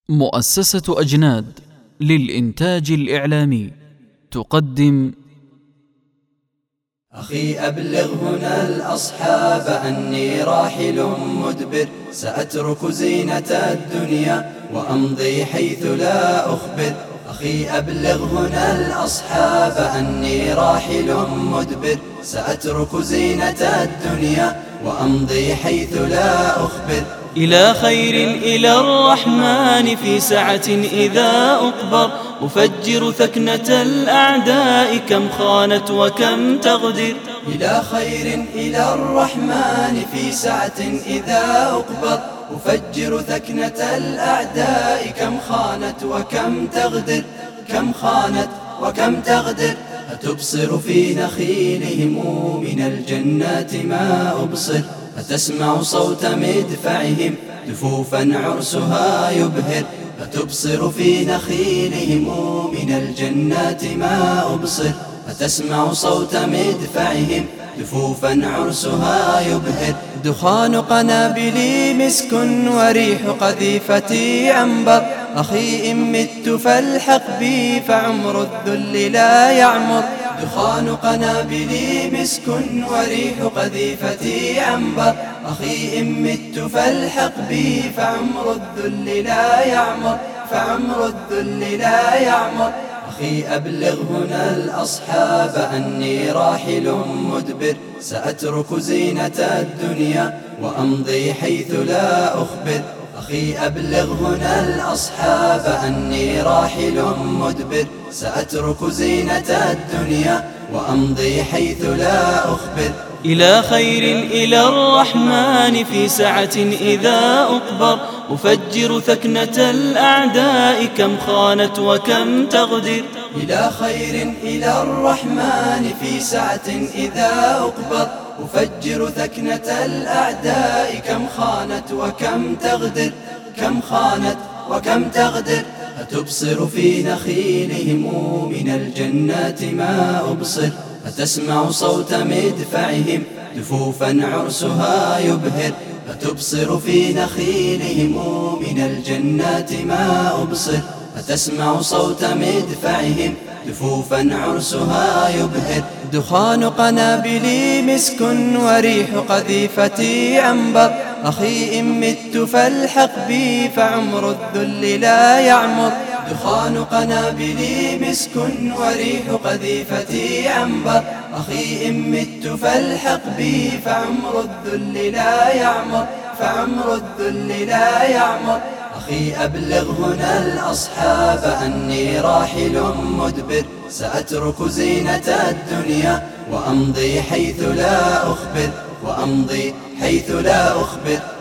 مؤسسة أجناد للإنتاج الإعلامي تقدم: أخي أبلغ هنا الأصحاب أني راحل مدبر، سأترك زينة الدنيا وأمضي حيث لا أخبر. أخي أبلغ هنا الأصحاب أني راحل مدبر، سأترك زينة الدنيا وأمضي حيث لا أخبر. إلى خير إلى الرحمن في سعة إذا أقبر، أفجر ثكنة الأعداء كم خانت وكم تغدر. إلى خير إلى الرحمن في سعة إذا أقبر، أفجر ثكنة الأعداء كم خانت وكم تغدر. كم خانت وكم تغدر، أتبصر في نخيلهم من الجنات ما أبصر. أتسمع صوت مدفعهم دفوفا عرسها يبهر. أتبصر في نخيلهم من الجنات ما أبصر. أتسمع صوت مدفعهم دفوفا عرسها يبهر. دخان قنابلي مسك وريح قذيفتي عنبر. أخي إن مت فالحق بي فعمر الذل لا يعمر. دخان قنابلي مسك وريح قذيفتي عنبر. أخي إن مت فالحق بي فعمر الذل لا يعمر. فعمر الذل لا يعمر. أخي أبلغ هنا الأصحاب أني راحل مدبر، سأترك زينة الدنيا وأمضي حيث لا أخبر. أخي أبلغ هنا الأصحاب أني راحل مدبر، سأترك زينة الدنيا وأمضي حيث لا أخبر. إلى خير إلى الرحمن في سعة إذا أقبر، أفجر ثكنة الأعداء كم خانت وكم تغدر. إلى خير إلى الرحمن في سعة إذا أقبر، أفجر ثكنة الأعداء كم خانت وكم تغدر. كم خانت وكم تغدر، أتبصر في نخيلهم من الجنات ما أبصر. أتسمع صوت مدفعهم دفوفا عرسها يبهر. أتبصر في نخيلهم من الجنات ما أبصر. أتسمع صوت مدفعهم دفوفا عرسها يبهر. دخان قنابلي مسك وريح قذيفتي عنبر. أخي إن مت فالحق بي فعمر الذل لا يعمر. دخان قنابلي مسك وريح قذيفتي عنبر. أخي إن مت فالحق بي فعمر الذل لا يعمر. فعمر الذل لا يعمر. أخي أبلغ هنا الأصحاب أني راحل مدبر، سأترك زينة الدنيا وأمضي حيث لا أخبر. وأمضي حيث لا أخبر.